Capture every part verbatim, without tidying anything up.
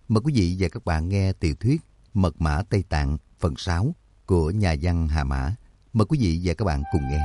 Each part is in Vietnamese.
Mời quý vị và các bạn nghe tiểu thuyết Mật mã Tây Tạng phần sáu của nhà văn Hà Mã. Mời quý vị và các bạn cùng nghe.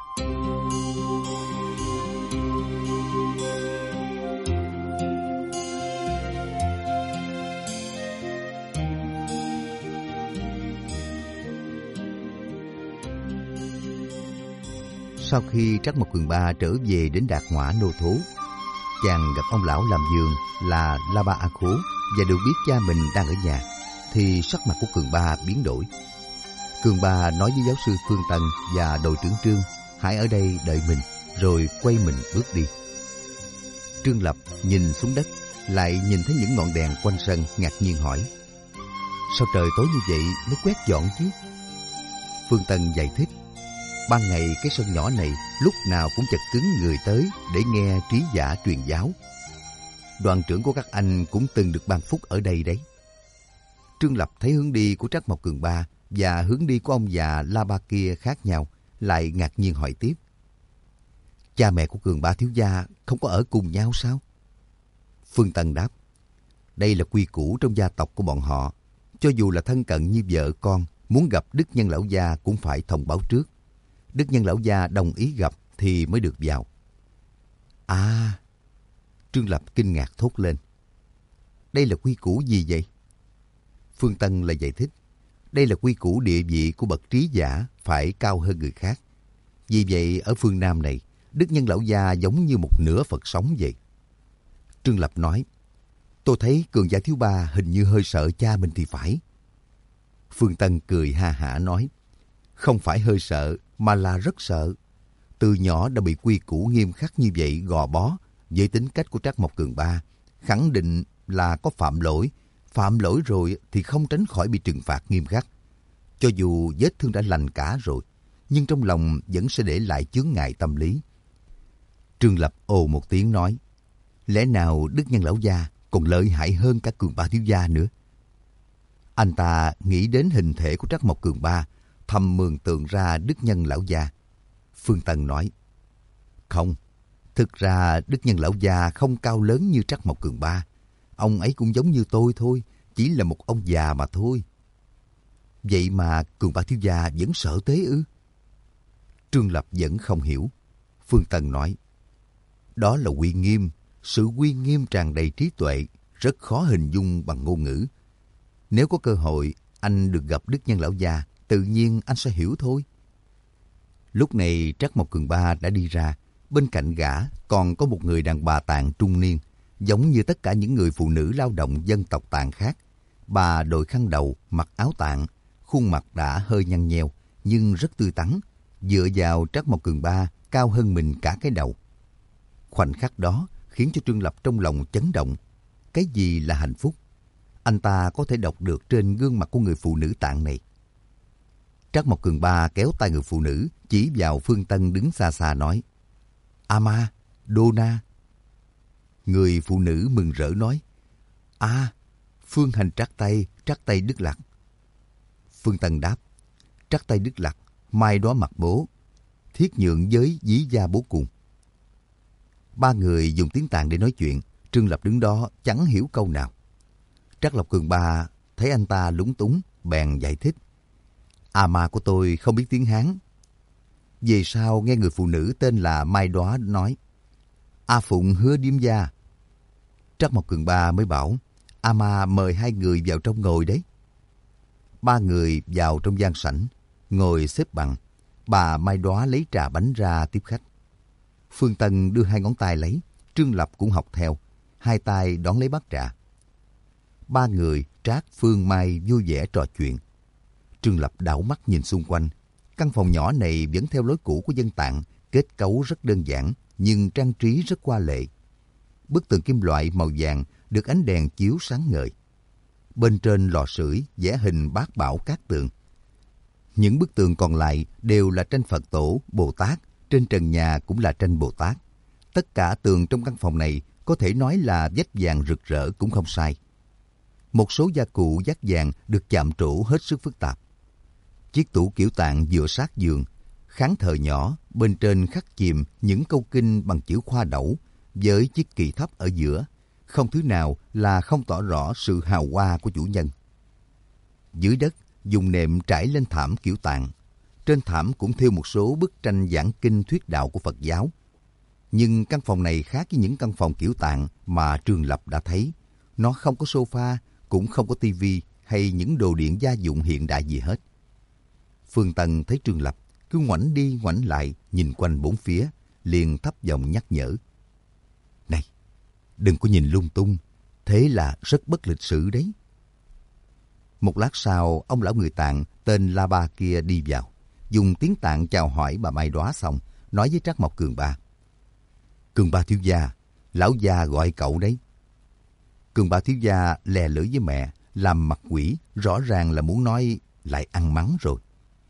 Sau khi Trắc Mộc Cường Ba trở về đến Đạt Hỏa Nô Thố, chàng gặp ông lão làm vườn là La Ba A Khố và được biết cha mình đang ở nhà, thì sắc mặt của Cường Ba biến đổi. Cường Ba nói với giáo sư Phương Tân và đội trưởng Trương hãy ở đây đợi mình, rồi quay mình bước đi. Trương Lập nhìn xuống đất, lại nhìn thấy những ngọn đèn quanh sân, ngạc nhiên hỏi: sao trời tối như vậy mới quét dọn chứ? Phương Tân giải thích: ban ngày cái sân nhỏ này lúc nào cũng chật cứng người tới để nghe trí giả truyền giáo. Đoàn trưởng của các anh cũng từng được ban phúc ở đây đấy. Trương Lập thấy hướng đi của Trắc Mộc Cường Ba và hướng đi của ông già La Ba kia khác nhau, lại ngạc nhiên hỏi tiếp: cha mẹ của Cường Ba thiếu gia không có ở cùng nhau sao? Phương Tân đáp: đây là quy củ trong gia tộc của bọn họ. Cho dù là thân cận như vợ con, muốn gặp Đức Nhân lão gia cũng phải thông báo trước. Đức Nhân lão gia đồng ý gặp thì mới được vào. À! Trương Lập kinh ngạc thốt lên. Đây là quy củ gì vậy? Phương Tân lại giải thích: đây là quy củ địa vị của bậc trí giả phải cao hơn người khác. Vì vậy ở phương Nam này, Đức Nhân lão gia giống như một nửa Phật sống vậy. Trương Lập nói: tôi thấy Cường gia thiếu ba hình như hơi sợ cha mình thì phải. Phương Tân cười ha hả nói: không phải hơi sợ, mà là rất sợ. Từ nhỏ đã bị quy củ nghiêm khắc như vậy gò bó, với tính cách của Trắc Mộc Cường Ba, khẳng định là có phạm lỗi. Phạm lỗi rồi thì không tránh khỏi bị trừng phạt nghiêm khắc. Cho dù vết thương đã lành cả rồi, nhưng trong lòng vẫn sẽ để lại chướng ngại tâm lý. Trương Lập ồ một tiếng nói: lẽ nào Đức Nhân lão gia còn lợi hại hơn cả Cường Ba thiếu gia nữa? Anh ta nghĩ đến hình thể của Trắc Mộc Cường Ba, thầm mường tượng ra Đức Nhân lão gia. Phương Tân nói: không, thực ra Đức Nhân lão gia không cao lớn như Trắc Mộc Cường Ba. Ông ấy cũng giống như tôi thôi, chỉ là một ông già mà thôi. Vậy mà Cường Ba thiếu gia vẫn sợ thế ư? Trương Lập vẫn không hiểu. Phương Tân nói: đó là uy nghiêm, sự uy nghiêm tràn đầy trí tuệ, rất khó hình dung bằng ngôn ngữ. Nếu có cơ hội anh được gặp Đức Nhân lão gia, tự nhiên anh sẽ hiểu thôi. Lúc này Trắc Mộc Cường Ba đã đi ra, bên cạnh gã còn có một người đàn bà Tạng trung niên, giống như tất cả những người phụ nữ lao động dân tộc Tạng khác. Bà đội khăn đầu, mặc áo Tạng, khuôn mặt đã hơi nhăn nheo nhưng rất tươi tắn, dựa vào Trắc Mộc Cường Ba cao hơn mình cả cái đầu. Khoảnh khắc đó khiến cho Trương Lập trong lòng chấn động. Cái gì là hạnh phúc? Anh ta có thể đọc được trên gương mặt của người phụ nữ Tạng này. Trắc Mộc Cường Ba kéo tay người phụ nữ, chỉ vào Phương Tân đứng xa xa nói: Ama, Dona. Người phụ nữ mừng rỡ nói: À, Phương Hành Trắc Tây, Trắc Tây Đức Lạc. Phương Tân đáp: Trắc Tây Đức Lạc, mai đó mặt bố, thiết nhượng với dí gia bố cùng. Ba người dùng tiếng Tạng để nói chuyện. Trương Lập đứng đó chẳng hiểu câu nào. Trắc Mộc Cường Ba thấy anh ta lúng túng, bèn giải thích: Ama của tôi không biết tiếng Hán. Về sau nghe người phụ nữ tên là Mai Đóa nói: A Phụng hứa điếm gia. Trắc Mộc Cường Ba mới bảo: Ama mời hai người vào trong ngồi đấy. Ba người vào trong gian sảnh, ngồi xếp bằng. Bà Mai Đóa lấy trà bánh ra tiếp khách. Phương Tân đưa hai ngón tay lấy, Trương Lập cũng học theo, hai tay đón lấy bát trà. Ba người Trác, Phương, Mai vui vẻ trò chuyện. Trương Lập đảo mắt nhìn xung quanh. Căn phòng nhỏ này vẫn theo lối cũ của dân Tạng, kết cấu rất đơn giản nhưng trang trí rất hoa lệ. Bức tường kim loại màu vàng được ánh đèn chiếu sáng ngời. Bên trên lò sưởi vẽ hình bát bảo cát tường. Những bức tường còn lại đều là tranh Phật tổ, Bồ Tát, trên trần nhà cũng là tranh Bồ Tát. Tất cả tường trong căn phòng này có thể nói là vách vàng rực rỡ cũng không sai. Một số gia cụ vách vàng được chạm trổ hết sức phức tạp. Chiếc tủ kiểu Tạng dựa sát giường, khán thờ nhỏ, bên trên khắc chìm những câu kinh bằng chữ khoa đẩu với chiếc kỳ thấp ở giữa, không thứ nào là không tỏ rõ sự hào hoa của chủ nhân. Dưới đất, dùng nệm trải lên thảm kiểu Tạng. Trên thảm cũng thêu một số bức tranh giảng kinh thuyết đạo của Phật giáo. Nhưng căn phòng này khác với những căn phòng kiểu Tạng mà Trương Lập đã thấy. Nó không có sofa, cũng không có tivi hay những đồ điện gia dụng hiện đại gì hết. Phương Tân thấy Trương Lập cứ ngoảnh đi ngoảnh lại nhìn quanh bốn phía, liền thấp giọng nhắc nhở. Này, đừng có nhìn lung tung, thế là rất bất lịch sự đấy. Một lát sau, ông lão người Tạng tên La Ba kia đi vào, dùng tiếng Tạng chào hỏi bà Mai Đóa xong, nói với Trác Mộc Cường Ba. Cường Ba thiếu gia, lão gia gọi cậu đấy. Cường Ba thiếu gia lè lưỡi với mẹ, làm mặt quỷ, rõ ràng là muốn nói lại ăn mắng rồi.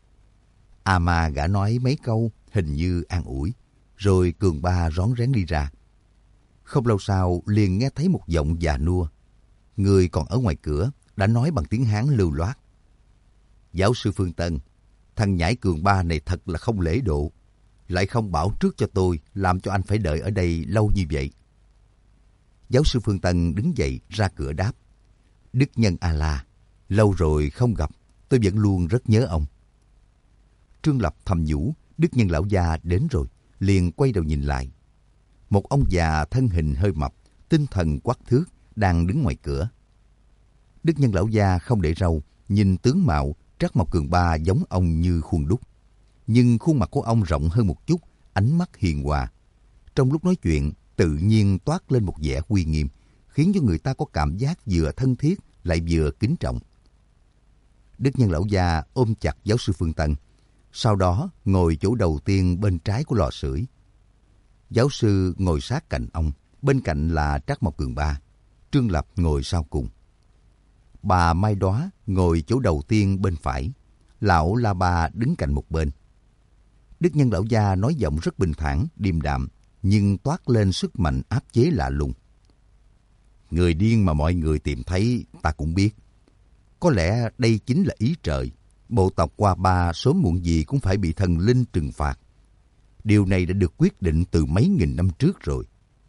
À mà gã nói mấy câu, hình như an ủi, rồi Cường Ba rón rén đi ra. Không lâu sau liền nghe thấy một giọng già nua. Người còn ở ngoài cửa đã nói bằng tiếng Hán lưu loát. Giáo sư Phương Tân, thằng nhãi Cường Ba này thật là không lễ độ. Lại không bảo trước cho tôi, làm cho anh phải đợi ở đây lâu như vậy. Giáo sư Phương Tân đứng dậy ra cửa đáp. Đức nhân A-la, lâu rồi không gặp, tôi vẫn luôn rất nhớ ông. Trương Lập thầm nhủ, Đức nhân lão gia đến rồi, liền quay đầu nhìn lại. Một ông già thân hình hơi mập, tinh thần quắc thước, đang đứng ngoài cửa. Đức nhân lão gia không để râu, nhìn tướng mạo, Trác Mộc Cường Ba giống ông như khuôn đúc. Nhưng khuôn mặt của ông rộng hơn một chút, ánh mắt hiền hòa. Trong lúc nói chuyện, tự nhiên toát lên một vẻ uy nghiêm, khiến cho người ta có cảm giác vừa thân thiết lại vừa kính trọng. Đức nhân lão gia ôm chặt giáo sư Phương Tân, sau đó ngồi chỗ đầu tiên bên trái của lò sưởi. Giáo sư ngồi sát cạnh ông, bên cạnh là Trác Mộc Cường Ba. Trương Lập ngồi sau cùng. Bà Mai Đóa ngồi chỗ đầu tiên bên phải, lão La Ba đứng cạnh một bên. Đức nhân lão gia nói giọng rất bình thản, điềm đạm, nhưng toát lên sức mạnh áp chế lạ lùng. Người điên mà mọi người tìm thấy ta cũng biết. Có lẽ đây chính là ý trời. Bộ tộc Hoa Ba sớm muộn gì cũng phải bị thần linh trừng phạt. Điều này đã được quyết định từ mấy nghìn năm trước rồi.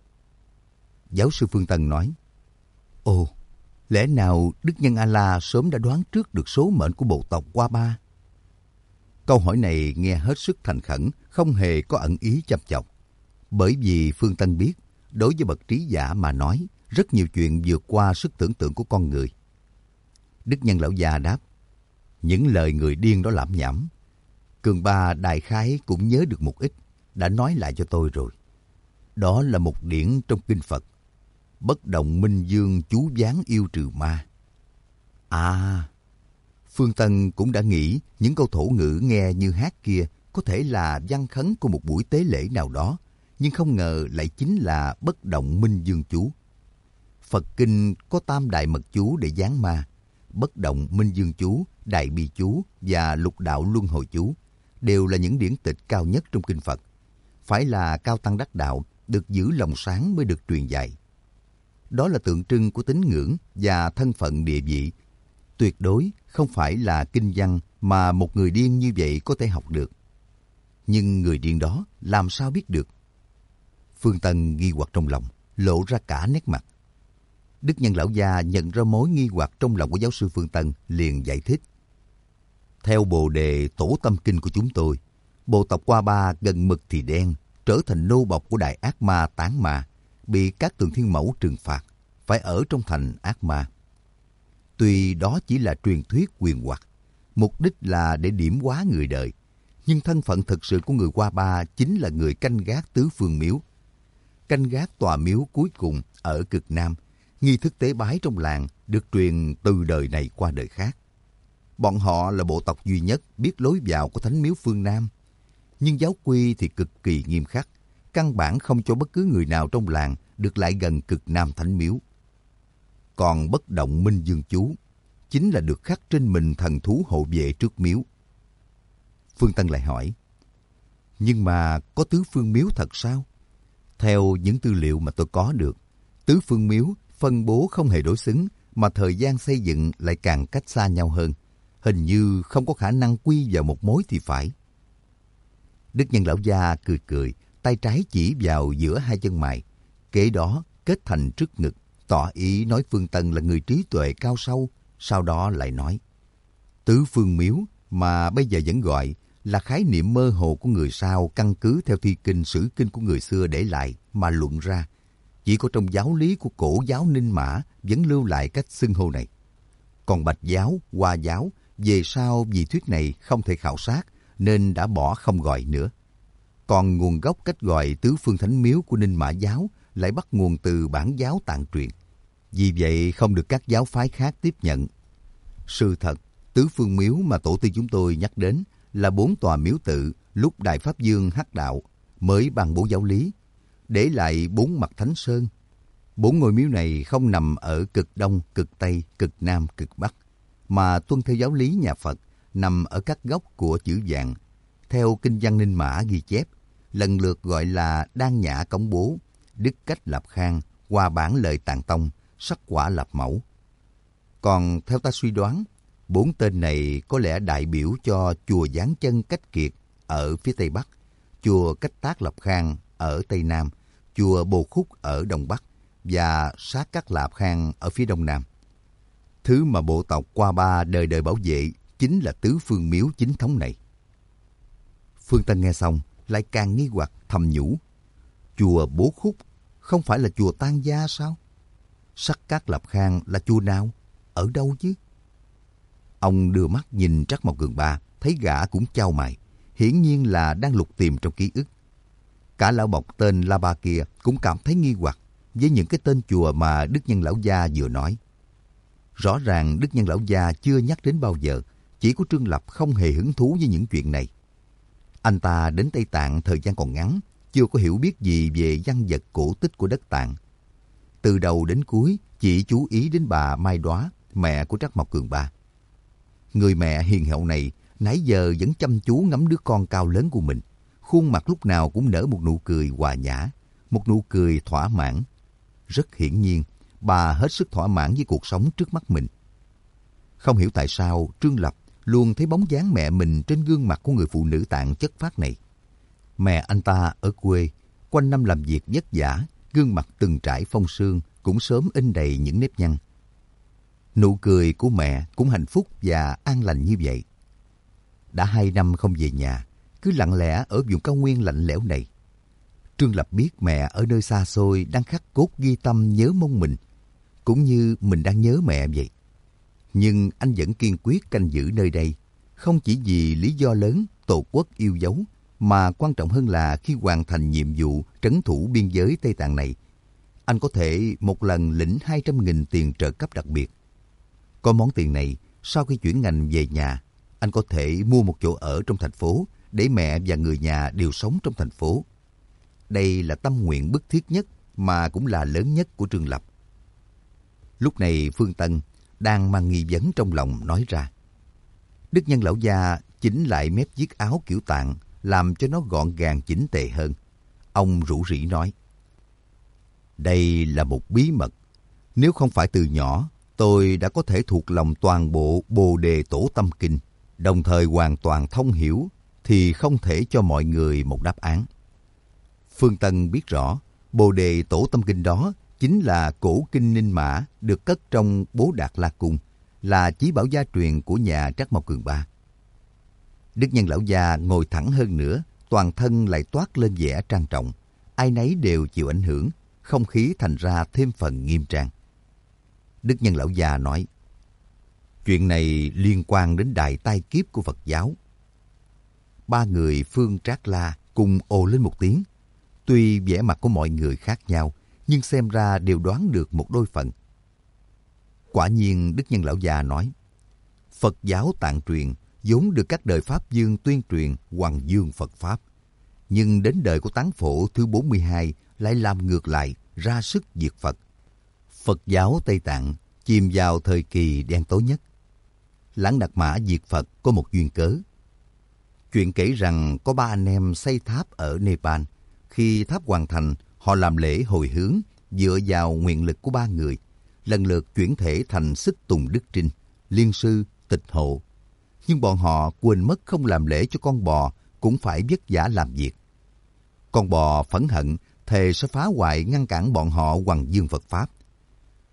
Giáo sư Phương Tân nói, Ồ, lẽ nào Đức nhân A-la sớm đã đoán trước được số mệnh của bộ tộc Hoa Ba? Câu hỏi này nghe hết sức thành khẩn, không hề có ẩn ý châm chọc. Bởi vì Phương Tân biết, đối với bậc trí giả mà nói, rất nhiều chuyện vượt qua sức tưởng tượng của con người. Đức nhân lão già đáp, những lời người điên đó lảm nhảm. Cường Ba đại khái cũng nhớ được một ít, đã nói lại cho tôi rồi. Đó là một điển trong kinh Phật. Bất động minh dương chú giáng yêu trừ ma. À, Phương Tân cũng đã nghĩ những câu thổ ngữ nghe như hát kia có thể là văn khấn của một buổi tế lễ nào đó, nhưng không ngờ lại chính là bất động minh dương chú. Phật kinh có tam đại mật chú để giáng ma. Bất động minh dương chú, đại bi chú và lục đạo luân hồi chú đều là những điển tịch cao nhất trong kinh Phật. Phải là cao tăng đắc đạo, được giữ lòng sáng mới được truyền dạy. Đó là tượng trưng của tín ngưỡng và thân phận địa vị. Tuyệt đối không phải là kinh văn mà một người điên như vậy có thể học được. Nhưng người điên đó làm sao biết được? Phương Tân nghi hoặc trong lòng, lộ ra cả nét mặt. Đức nhân lão gia nhận ra mối nghi hoặc trong lòng của giáo sư Phương Tân, liền giải thích. Theo bồ đề tổ tâm kinh của chúng tôi, bộ tộc Hoa Ba gần mực thì đen, trở thành nô bộc của đại ác ma Tán Ma, bị các tượng thiên mẫu trừng phạt, phải ở trong thành ác ma. Tuy đó chỉ là truyền thuyết huyền hoặc, mục đích là để điểm hóa người đời, nhưng thân phận thực sự của người Hoa Ba chính là người canh gác tứ phương miếu. Canh gác tòa miếu cuối cùng ở cực Nam, nghi thức tế bái trong làng được truyền từ đời này qua đời khác. Bọn họ là bộ tộc duy nhất biết lối vào của thánh miếu phương Nam. Nhưng giáo quy thì cực kỳ nghiêm khắc, căn bản không cho bất cứ người nào trong làng được lại gần cực Nam thánh miếu. Còn bất động minh dương chú chính là được khắc trên mình thần thú hộ vệ trước miếu. Phương Tân lại hỏi, nhưng mà có tứ phương miếu thật sao? Theo những tư liệu mà tôi có được, tứ phương miếu phân bố không hề đối xứng, mà thời gian xây dựng lại càng cách xa nhau hơn. Hình như không có khả năng quy vào một mối thì phải. Đức nhân lão gia cười cười, tay trái chỉ vào giữa hai chân mày, kế đó kết thành trước ngực, tỏ ý nói Phương Tân là người trí tuệ cao sâu, sau đó lại nói, tứ phương miếu mà bây giờ vẫn gọi là khái niệm mơ hồ của người sau căn cứ theo thi kinh sử kinh của người xưa để lại mà luận ra. Chỉ có trong giáo lý của cổ giáo Ninh Mã vẫn lưu lại cách xưng hô này. Còn Bạch giáo, Hoa giáo, về sau vì thuyết này không thể khảo sát nên đã bỏ không gọi nữa. Còn nguồn gốc cách gọi tứ phương thánh miếu của Ninh Mã giáo lại bắt nguồn từ bản giáo Tạng truyền. Vì vậy không được các giáo phái khác tiếp nhận. Sự thật, tứ phương miếu mà tổ tiên chúng tôi nhắc đến là bốn tòa miếu tự lúc Đại Pháp Dương hắc đạo mới ban bố giáo lý, để lại bốn mặt thánh sơn. Bốn ngôi miếu này không nằm ở cực đông, cực tây, cực nam, cực bắc, mà tuân theo giáo lý nhà Phật, nằm ở các góc của chữ vạn. Theo Kinh văn Ninh Mã ghi chép, lần lượt gọi là Đan Nhã Cống Bố, Đức Cách Lạp Khang, Hoa Bản Lợi Tạng Tông, Sắc Quả Lạp Mẫu. Còn theo ta suy đoán, bốn tên này có lẽ đại biểu cho chùa Giáng Chân Cách Kiệt ở phía Tây Bắc, chùa Cách Tác Lạp Khang ở Tây Nam, chùa Bồ Khúc ở Đông Bắc và Sát Cát Lạp Khang ở phía Đông Nam. Thứ mà bộ tộc Qua Ba đời đời bảo vệ chính là tứ phương miếu chính thống này. Phương Tân nghe xong lại càng nghi hoặc thầm nhủ, chùa Bố Khúc không phải là chùa Tang Gia sao? Sắc Cát Lạp Khang là chùa nào? Ở đâu chứ? Ông đưa mắt nhìn Trắc Mộc Cường Ba, thấy gã cũng chau mày, hiển nhiên là đang lục tìm trong ký ức. Cả lão bộc tên La Ba kia cũng cảm thấy nghi hoặc với những cái tên chùa mà Đức Nhân Lão Gia vừa nói. Rõ ràng Đức Nhân Lão Gia chưa nhắc đến bao giờ, chỉ có Trương Lập không hề hứng thú với những chuyện này. Anh ta đến Tây Tạng thời gian còn ngắn, chưa có hiểu biết gì về văn vật cổ tích của đất Tạng. Từ đầu đến cuối chỉ chú ý đến bà Mai Đóa, mẹ của Trắc Mộc Cường Ba. Người mẹ hiền hậu này nãy giờ vẫn chăm chú ngắm đứa con cao lớn của mình. Khuôn mặt lúc nào cũng nở một nụ cười hòa nhã, một nụ cười thỏa mãn. Rất hiển nhiên, bà hết sức thỏa mãn với cuộc sống trước mắt mình. Không hiểu tại sao Trương Lập luôn thấy bóng dáng mẹ mình trên gương mặt của người phụ nữ Tạng chất phác này. Mẹ anh ta ở quê, quanh năm làm việc vất vả, gương mặt từng trải phong sương cũng sớm in đầy những nếp nhăn. Nụ cười của mẹ cũng hạnh phúc và an lành như vậy. Đã hai năm không về nhà, cứ lặng lẽ ở vùng cao nguyên lạnh lẽo này. Trương Lập biết mẹ ở nơi xa xôi đang khắc cốt ghi tâm nhớ mong mình, cũng như mình đang nhớ mẹ vậy. Nhưng anh vẫn kiên quyết canh giữ nơi đây, không chỉ vì lý do lớn Tổ quốc yêu dấu, mà quan trọng hơn là khi hoàn thành nhiệm vụ trấn thủ biên giới Tây Tạng này, anh có thể một lần lĩnh hai trăm nghìn tiền trợ cấp đặc biệt. Có món tiền này, sau khi chuyển ngành về nhà, anh có thể mua một chỗ ở trong thành phố để mẹ và người nhà đều sống trong thành phố. Đây là tâm nguyện bức thiết nhất mà cũng là lớn nhất của Trương Lập. Lúc này Phương Tân đang mang nghi vấn trong lòng nói ra. Đức Nhân Lão Gia chỉnh lại mép chiếc áo kiểu Tạng, làm cho nó gọn gàng chỉnh tề hơn. Ông rủ rỉ nói, đây là một bí mật. Nếu không phải từ nhỏ, tôi đã có thể thuộc lòng toàn bộ Bồ Đề Tổ Tâm Kinh, đồng thời hoàn toàn thông hiểu, thì không thể cho mọi người một đáp án. Phương Tân biết rõ, Bồ Đề Tổ Tâm Kinh đó chính là cổ kinh Ninh Mã được cất trong Bố Đạt La Cung, là chí bảo gia truyền của nhà Trắc Mộc Cường Ba. Đức Nhân Lão Gia ngồi thẳng hơn nữa, toàn thân lại toát lên vẻ trang trọng. Ai nấy đều chịu ảnh hưởng, không khí thành ra thêm phần nghiêm trang. Đức Nhân Lão Gia nói, chuyện này liên quan đến đại tai kiếp của Phật giáo. Ba người Phương Trác La cùng ồ lên một tiếng. Tuy vẻ mặt của mọi người khác nhau, nhưng xem ra đều đoán được một đôi phần. Quả nhiên Đức Nhân Lão Gia nói, Phật giáo Tạng truyền vốn được các đời Pháp Dương tuyên truyền hoằng dương Phật Pháp. Nhưng đến đời của Tán Phổ thứ bốn mươi hai lại làm ngược lại, ra sức diệt Phật. Phật giáo Tây Tạng chìm vào thời kỳ đen tối nhất. Lãng Đạt Mã diệt Phật có một duyên cớ. Chuyện kể rằng có ba anh em xây tháp ở Nepal. Khi tháp hoàn thành, họ làm lễ hồi hướng dựa vào nguyện lực của ba người, lần lượt chuyển thể thành Xích Tùng Đức Trinh, Liên Sư, Tịch Hộ. Nhưng bọn họ quên mất không làm lễ cho con bò cũng phải vất vả làm việc. Con bò phẫn hận, thề sẽ phá hoại ngăn cản bọn họ hoằng dương Phật Pháp.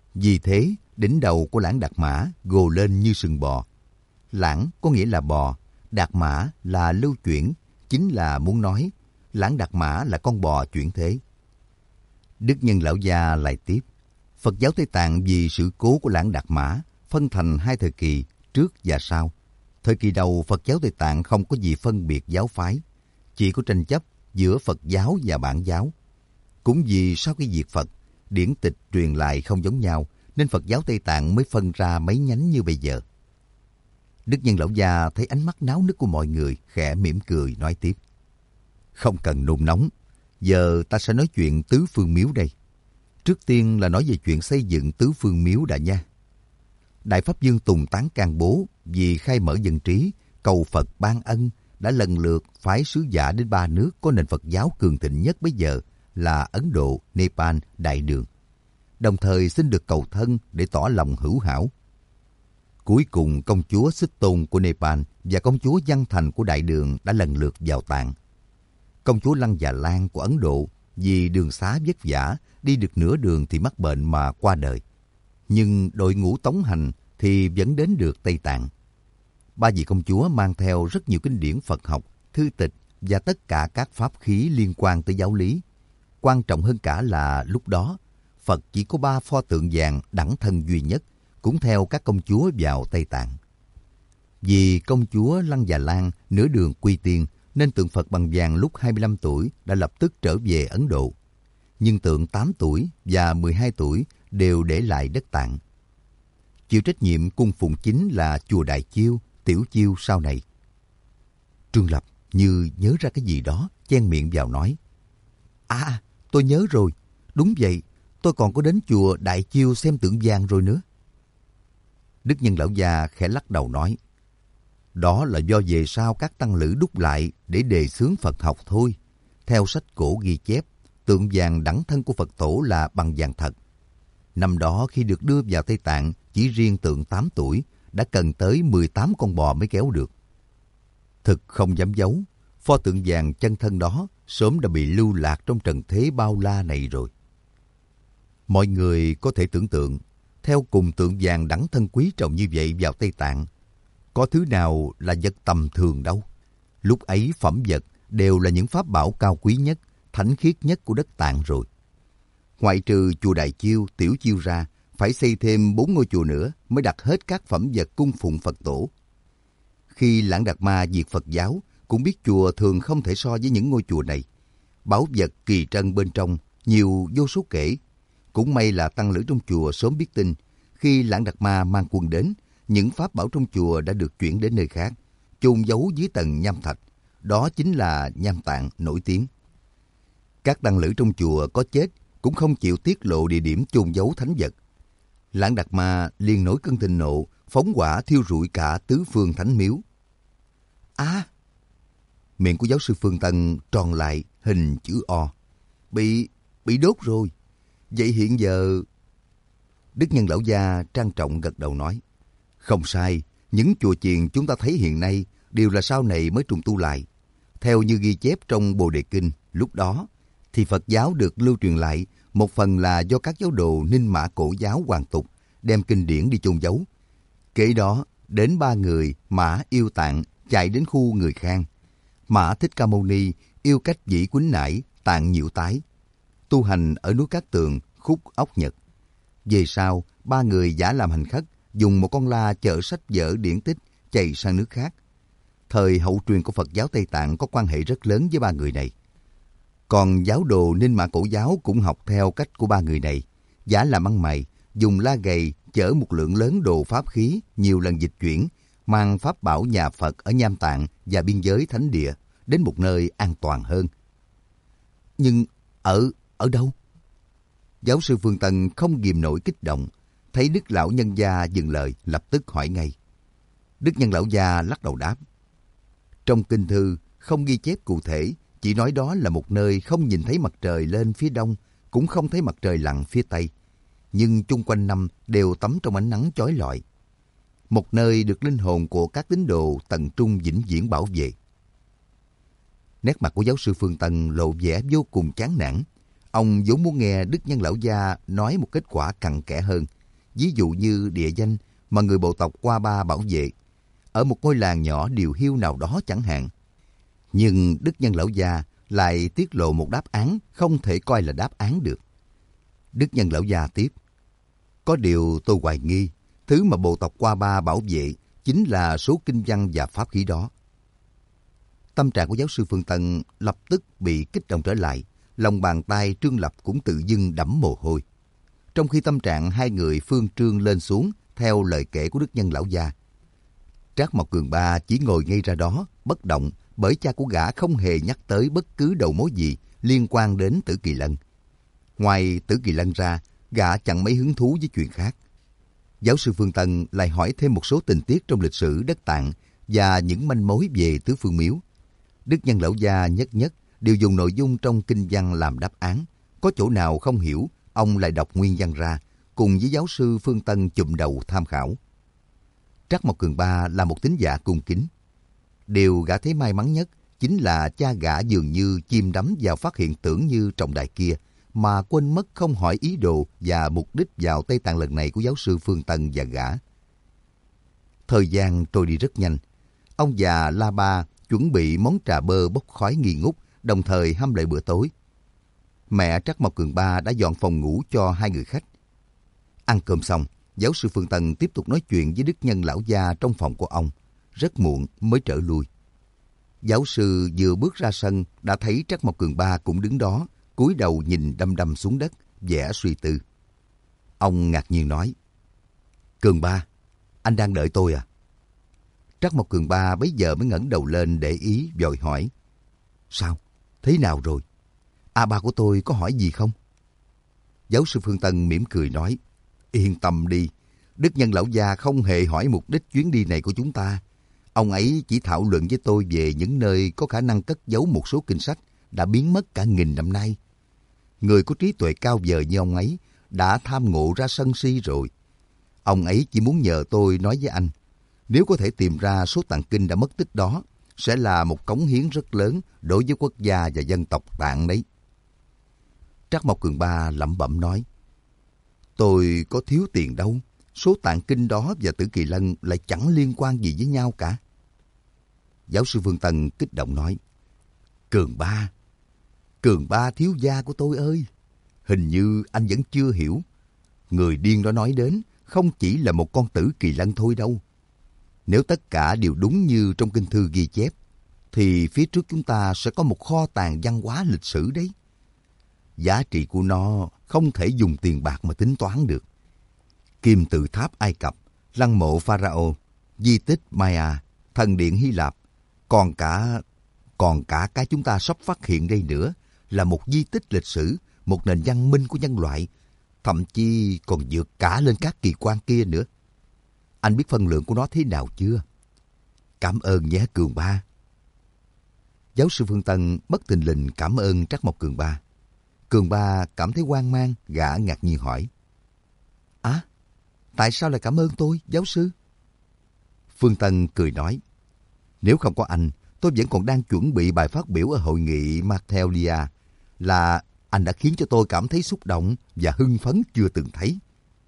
Vì thế, đỉnh đầu của Lãng Đạt Mã gồ lên như sừng bò. Lãng có nghĩa là bò, Đạt Mã là lưu chuyển, chính là muốn nói Lãng Đạt Mã là con bò chuyển thế. Đức Nhân Lão Gia lại tiếp, Phật giáo Tây Tạng vì sự cố của Lãng Đạt Mã phân thành hai thời kỳ, trước và sau. Thời kỳ đầu, Phật giáo Tây Tạng không có gì phân biệt giáo phái, chỉ có tranh chấp giữa Phật giáo và Bản giáo. Cũng vì sau khi diệt Phật, điển tịch truyền lại không giống nhau, nên Phật giáo Tây Tạng mới phân ra mấy nhánh như bây giờ. Đức Nhân Lão Gia thấy ánh mắt náo nức của mọi người, khẽ mỉm cười nói tiếp. Không cần nôn nóng, giờ ta sẽ nói chuyện tứ phương miếu đây. Trước tiên là nói về chuyện xây dựng tứ phương miếu đã nha. Đại Pháp Dương Tùng Tán Can Bố vì khai mở dân trí, cầu Phật ban ân, đã lần lượt phái sứ giả đến ba nước có nền Phật giáo cường thịnh nhất bây giờ là Ấn Độ, Nepal, Đại Đường. Đồng thời xin được cầu thân để tỏ lòng hữu hảo. Cuối cùng công chúa Xích Tôn của Nepal và công chúa Văn Thành của Đại Đường đã lần lượt vào tạng. Công chúa Lăng Già Lan của Ấn Độ vì đường xá vất vả, đi được nửa đường thì mắc bệnh mà qua đời. Nhưng đội ngũ tống hành thì vẫn đến được Tây Tạng. Ba vị công chúa mang theo rất nhiều kinh điển Phật học, thư tịch và tất cả các pháp khí liên quan tới giáo lý. Quan trọng hơn cả là lúc đó, Phật chỉ có ba pho tượng vàng đẳng thân duy nhất, cũng theo các công chúa vào Tây Tạng. Vì công chúa Lăng Già Lan nửa đường quy tiên, nên tượng Phật bằng vàng lúc hai mươi lăm tuổi đã lập tức trở về Ấn Độ. Nhưng tượng tám tuổi và mười hai tuổi đều để lại đất Tạng. Chịu trách nhiệm cung phụng chính là chùa Đại Chiêu, Tiểu Chiêu sau này. Trương Lập như nhớ ra cái gì đó, chen miệng vào nói. À, tôi nhớ rồi. Đúng vậy, tôi còn có đến chùa Đại Chiêu xem tượng vàng rồi nữa. Đức Nhân Lão Gia khẽ lắc đầu nói. Đó là do về sau các tăng lữ đúc lại để đề xướng Phật học thôi. Theo sách cổ ghi chép, tượng vàng đẳng thân của Phật tổ là bằng vàng thật. Năm đó khi được đưa vào Tây Tạng, chỉ riêng tượng tám tuổi đã cần tới mười tám con bò mới kéo được. Thực không dám giấu, pho tượng vàng chân thân đó sớm đã bị lưu lạc trong trần thế bao la này rồi. Mọi người có thể tưởng tượng, theo cùng tượng vàng đẳng thân quý trọng như vậy vào Tây Tạng, có thứ nào là vật tầm thường đâu. Lúc ấy phẩm vật đều là những pháp bảo cao quý nhất, thánh khiết nhất của đất Tạng rồi. Ngoại trừ chùa Đại Chiêu, Tiểu Chiêu ra, phải xây thêm bốn ngôi chùa nữa mới đặt hết các phẩm vật cung phụng Phật tổ. Khi Lãng Đạt Ma diệt Phật giáo, cũng biết chùa thường không thể so với những ngôi chùa này. Báu vật kỳ trân bên trong, nhiều vô số kể. Cũng may là tăng lữ trong chùa sớm biết tin. Khi Lãng Đạt Ma mang quân đến, những pháp bảo trong chùa đã được chuyển đến nơi khác, chôn giấu dưới tầng nham thạch. Đó chính là nham tạng nổi tiếng. Các tăng lữ trong chùa có chết cũng không chịu tiết lộ địa điểm chôn giấu thánh vật. Lãng Đạt Ma liền nổi cơn thịnh nộ, phóng hỏa thiêu rụi cả tứ phương thánh miếu. À! Miệng của giáo sư Phương Tân tròn lại hình chữ O. Bị, bị đốt rồi. Vậy hiện giờ... Đức Nhân Lão Gia trang trọng gật đầu nói. Không sai, những chùa chiền chúng ta thấy hiện nay đều là sau này mới trùng tu lại. Theo như ghi chép trong Bồ Đề Kinh, lúc đó thì Phật giáo được lưu truyền lại, một phần là do các giáo đồ Ninh Mã Cổ giáo hoàn tục đem kinh điển đi chôn giấu. Kế đó, đến ba người Mã Yêu Tạng chạy đến khu người Khang. Mã Thích Ca Mâu Ni yêu cách dĩ quýnh nải, Tạng Nhiễu Tái, tu hành ở núi Cát Tường, khúc Ốc Nhật. Về sau, ba người giả làm hành khất, dùng một con la chở sách vở điển tích chạy sang nước khác. Thời hậu truyền của Phật giáo Tây Tạng có quan hệ rất lớn với ba người này. Còn giáo đồ Ninh Mã Cổ giáo cũng học theo cách của ba người này, giả làm ăn mày, dùng la gầy chở một lượng lớn đồ pháp khí nhiều lần dịch chuyển, mang pháp bảo nhà Phật ở Nham Tạng và biên giới thánh địa đến một nơi an toàn hơn. Nhưng ở ở đâu? Giáo sư Phương Tân không ghìm nổi kích động, thấy Đức Lão Nhân Gia dừng lời, lập tức hỏi ngay. Đức Nhân Lão Gia lắc đầu đáp. Trong kinh thư không ghi chép cụ thể, chỉ nói đó là một nơi không nhìn thấy mặt trời lên phía đông, cũng không thấy mặt trời lặn phía tây, nhưng chung quanh năm đều tắm trong ánh nắng chói lọi. Một nơi được linh hồn của các tín đồ tận trung vĩnh viễn bảo vệ. Nét mặt của giáo sư Phương Tân lộ vẻ vô cùng chán nản. Ông vốn muốn nghe Đức Nhân Lão Gia nói một kết quả cặn kẽ hơn, ví dụ như địa danh mà người bộ tộc Qua Ba bảo vệ, ở một ngôi làng nhỏ điều hiu nào đó chẳng hạn. Nhưng Đức Nhân Lão Gia lại tiết lộ một đáp án không thể coi là đáp án được. Đức Nhân Lão Gia tiếp: có điều tôi hoài nghi, thứ mà bộ tộc Qua Ba bảo vệ chính là số kinh văn và pháp khí đó. Tâm trạng của giáo sư Phương Tân lập tức bị kích động trở lại, lòng bàn tay Trương Lập cũng tự dưng đẫm mồ hôi. Trong khi tâm trạng hai người Phương Trương lên xuống theo lời kể của Đức Nhân Lão Gia, Trác Mộc Cường Ba chỉ ngồi ngay ra đó, bất động, bởi cha của gã không hề nhắc tới bất cứ đầu mối gì liên quan đến Tử Kỳ Lân. Ngoài Tử Kỳ Lân ra, gã chẳng mấy hứng thú với chuyện khác. Giáo sư Phương Tân lại hỏi thêm một số tình tiết trong lịch sử đất Tạng và những manh mối về Tứ Phương Miếu. Đức Nhân Lão Gia nhất nhất đều dùng nội dung trong kinh văn làm đáp án. Có chỗ nào không hiểu, ông lại đọc nguyên văn ra, cùng với giáo sư Phương Tân chụm đầu tham khảo. Trác Mộc Cường Ba là một tín giả cung kính. Điều gã thấy may mắn nhất chính là cha gã dường như chìm đắm vào phát hiện tưởng như trọng đại kia, mà quên mất không hỏi ý đồ và mục đích vào Tây Tạng lần này của giáo sư Phương Tân và gã. Thời gian trôi đi rất nhanh. Ông già La Ba chuẩn bị món trà bơ bốc khói nghi ngút, đồng thời hâm lại bữa tối. Mẹ Trác Mộc Cường Ba đã dọn phòng ngủ cho hai người khách. Ăn cơm xong, giáo sư Phương Tân tiếp tục nói chuyện với Đức Nhân Lão Gia trong phòng của ông. Rất muộn mới trở lui. Giáo sư vừa bước ra sân đã thấy Trác Mộc Cường Ba cũng đứng đó, cúi đầu nhìn đăm đăm xuống đất, vẻ suy tư. Ông ngạc nhiên nói: Cường Ba, anh đang đợi tôi à? Trác Mộc Cường Ba bấy giờ mới ngẩng đầu lên để ý, vội hỏi: Sao? Thế nào rồi? A ba của tôi có hỏi gì không? Giáo sư Phương Tân mỉm cười nói: Yên tâm đi, Đức Nhân Lão Gia không hề hỏi mục đích chuyến đi này của chúng ta. Ông ấy chỉ thảo luận với tôi về những nơi có khả năng cất giấu một số kinh sách đã biến mất cả nghìn năm nay. Người có trí tuệ cao vời như ông ấy đã tham ngộ ra sân si rồi. Ông ấy chỉ muốn nhờ tôi nói với anh, nếu có thể tìm ra số tạng kinh đã mất tích đó, sẽ là một cống hiến rất lớn đối với quốc gia và dân tộc Tạng đấy. Trác Mộc Cường Ba lẩm bẩm nói: Tôi có thiếu tiền đâu. Số tạng kinh đó và Tử Kỳ Lân lại chẳng liên quan gì với nhau cả. Giáo sư Phương Tân kích động nói: Cường Ba, Cường Ba thiếu gia của tôi ơi, hình như anh vẫn chưa hiểu. Người điên đó nói đến không chỉ là một con Tử Kỳ Lân thôi đâu. Nếu tất cả đều đúng như trong kinh thư ghi chép, thì phía trước chúng ta sẽ có một kho tàng văn hóa lịch sử đấy. Giá trị của nó không thể dùng tiền bạc mà tính toán được. Kim tự tháp Ai Cập, lăng mộ Pharaoh, di tích Maya, thần điện Hy Lạp, còn cả còn cả cái chúng ta sắp phát hiện đây nữa là một di tích lịch sử, một nền văn minh của nhân loại, thậm chí còn vượt cả lên các kỳ quan kia nữa. Anh biết phân lượng của nó thế nào chưa? Cảm ơn nhé Cường Ba. Giáo sư Phương Tân bất thình lình cảm ơn Trác Mộc Cường Ba. Cường Ba cảm thấy hoang mang, gã ngạc nhiên hỏi: À, tại sao lại cảm ơn tôi, giáo sư? Phương Tân cười nói: Nếu không có anh, tôi vẫn còn đang chuẩn bị bài phát biểu ở hội nghị Martellia, là anh đã khiến cho tôi cảm thấy xúc động và hưng phấn chưa từng thấy.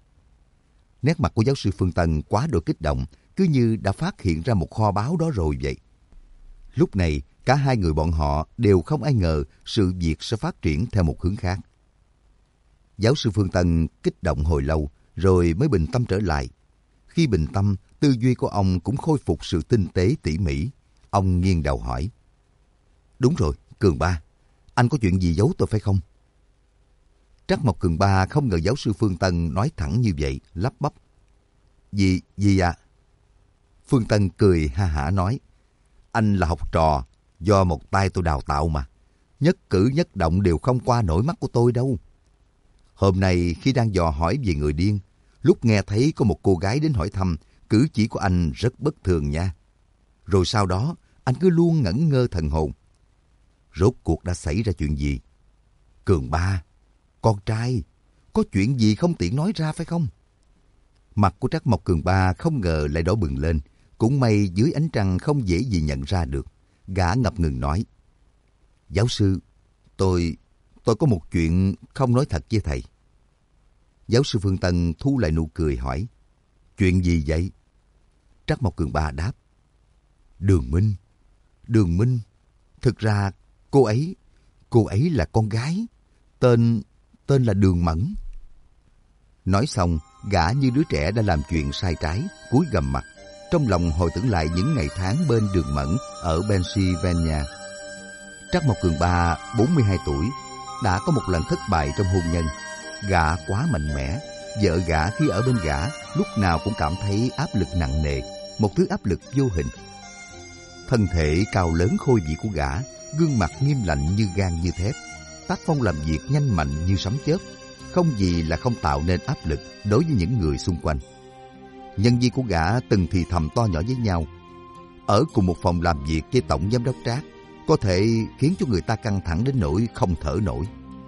Nét mặt của giáo sư Phương Tân quá độ kích động, cứ như đã phát hiện ra một kho báu đó rồi vậy. Lúc này, cả hai người bọn họ đều không ai ngờ sự việc sẽ phát triển theo một hướng khác. Giáo sư Phương Tân kích động hồi lâu, rồi mới bình tâm trở lại. Khi bình tâm, tư duy của ông cũng khôi phục sự tinh tế tỉ mỉ. Ông nghiêng đầu hỏi: Đúng rồi, Cường Ba, anh có chuyện gì giấu tôi phải không? Trác Mộc Cường Ba không ngờ giáo sư Phương Tân nói thẳng như vậy, lắp bắp: Gì, gì ạ? À? Phương Tân cười ha hả nói: Anh là học trò do một tay tôi đào tạo mà. Nhất cử nhất động đều không qua nổi mắt của tôi đâu. Hôm nay khi đang dò hỏi về người điên, lúc nghe thấy có một cô gái đến hỏi thăm, cử chỉ của anh rất bất thường nha. Rồi sau đó, anh cứ luôn ngẩn ngơ thần hồn. Rốt cuộc đã xảy ra chuyện gì? Cường Ba, con trai, có chuyện gì không tiện nói ra phải không? Mặt của Trác Mộc Cường Ba không ngờ lại đỏ bừng lên. Cũng may dưới ánh trăng không dễ gì nhận ra được. Gã ngập ngừng nói: Giáo sư, tôi... tôi có một chuyện không nói thật với thầy. Giáo sư Phương Tân thu lại nụ cười hỏi, chuyện gì vậy? Trắc Mộc Cường Ba đáp, Đường Minh, Đường Minh, thực ra cô ấy, cô ấy là con gái, tên, tên là Đường Mẫn. Nói xong, gã như đứa trẻ đã làm chuyện sai trái, cúi gằm mặt, trong lòng hồi tưởng lại những ngày tháng bên Đường Mẫn ở Pennsylvania. Trắc Mộc Cường Ba, bốn mươi hai tuổi, đã có một lần thất bại trong hôn nhân. Gã quá mạnh mẽ, vợ gã khi ở bên gã lúc nào cũng cảm thấy áp lực nặng nề, một thứ áp lực vô hình. Thân thể cao lớn khôi vĩ của gã, gương mặt nghiêm lạnh như gan như thép, tác phong làm việc nhanh mạnh như sấm chớp, không gì là không tạo nên áp lực đối với những người xung quanh. Nhân viên của gã từng thì thầm to nhỏ với nhau. Ở cùng một phòng làm việc với tổng giám đốc Trác, có thể khiến cho người ta căng thẳng đến nỗi không thở nổi.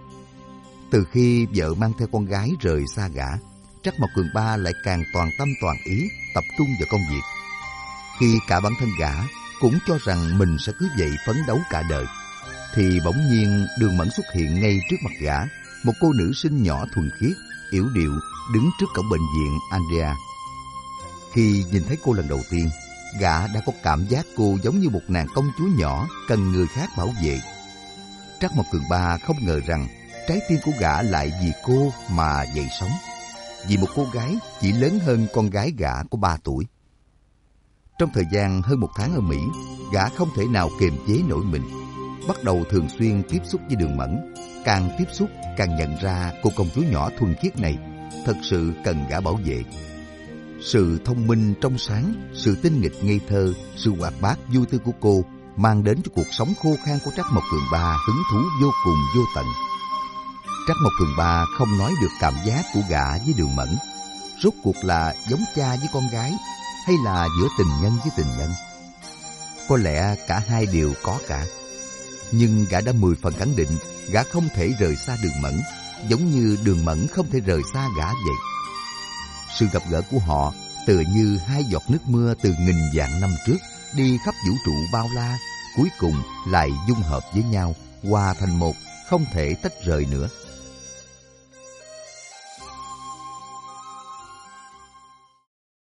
Từ khi vợ mang theo con gái rời xa gã, Trắc Mộc Cường Ba lại càng toàn tâm toàn ý tập trung vào công việc. Khi cả bản thân gã cũng cho rằng mình sẽ cứ vậy phấn đấu cả đời, thì bỗng nhiên Đường Mẫn xuất hiện ngay trước mặt gã, một cô nữ sinh nhỏ thuần khiết, yểu điệu đứng trước cổng bệnh viện Andrea. Khi nhìn thấy cô lần đầu tiên, gã đã có cảm giác cô giống như một nàng công chúa nhỏ cần người khác bảo vệ. Trắc Mộc Cường Ba không ngờ rằng trái tim của gã lại vì cô mà dậy sóng, vì một cô gái chỉ lớn hơn con gái gã có ba tuổi. Trong thời gian hơn một tháng ở Mỹ, gã không thể nào kiềm chế nổi mình, bắt đầu thường xuyên tiếp xúc với Đường Mẫn. Càng tiếp xúc càng nhận ra cô công chúa nhỏ thuần khiết này thật sự cần gã bảo vệ. Sự thông minh trong sáng, sự tinh nghịch ngây thơ, sự hoạt bát vui tươi của cô mang đến cho cuộc sống khô khan của Trắc Mộc Cường Ba hứng thú vô cùng vô tận. Trắc Mộc Cường Ba không nói được cảm giác của gã với Đường Mẫn. Rốt cuộc là giống cha với con gái, hay là giữa tình nhân với tình nhân? Có lẽ cả hai đều có cả. Nhưng gã đã mười phần khẳng định gã không thể rời xa Đường Mẫn, giống như Đường Mẫn không thể rời xa gã vậy. Sự gặp gỡ của họ tựa như hai giọt nước mưa từ nghìn vạn năm trước đi khắp vũ trụ bao la, cuối cùng lại dung hợp với nhau, hòa thành một, không thể tách rời nữa.